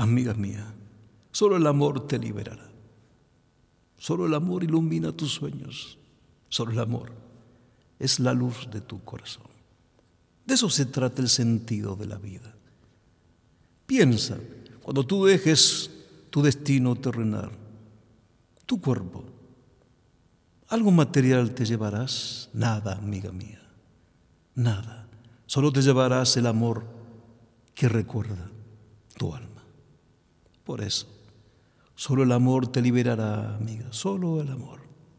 Amiga mía, solo el amor te liberará. Solo el amor ilumina tus sueños. Solo el amor es la luz de tu corazón. De eso se trata el sentido de la vida. Piensa, cuando tú dejes tu destino terrenal, tu cuerpo, ¿algo material te llevarás? Nada, amiga mía, nada. Solo te llevarás el amor que recuerda tu alma. Por eso, solo el amor te liberará, amiga, solo el amor.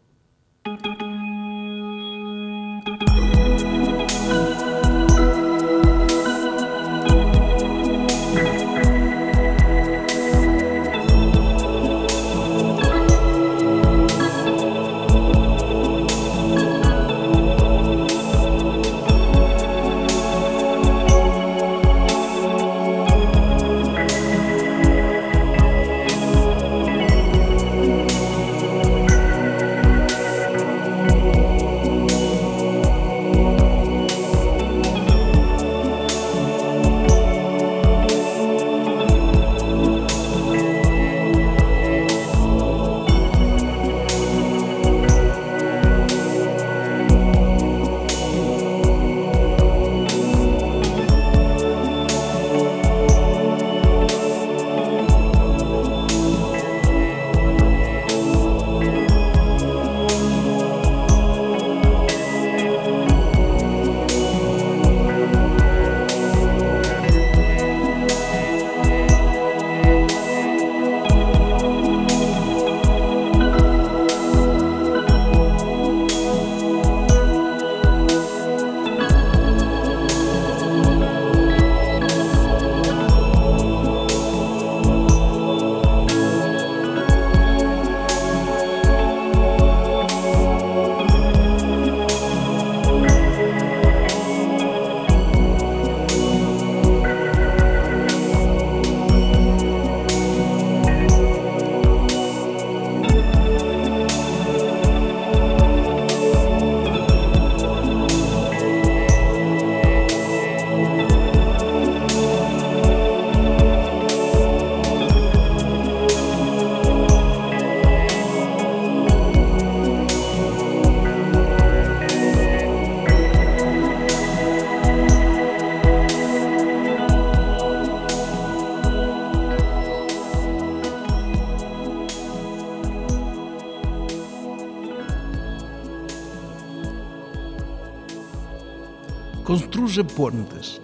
Construye puentes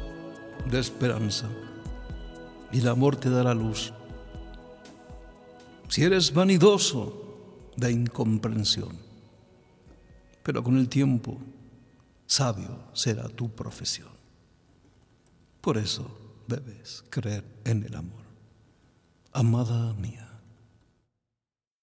de esperanza y el amor te dará luz. Si eres vanidoso, de incomprensión, pero con el tiempo sabio será tu profesión. Por eso debes creer en el amor, amada mía.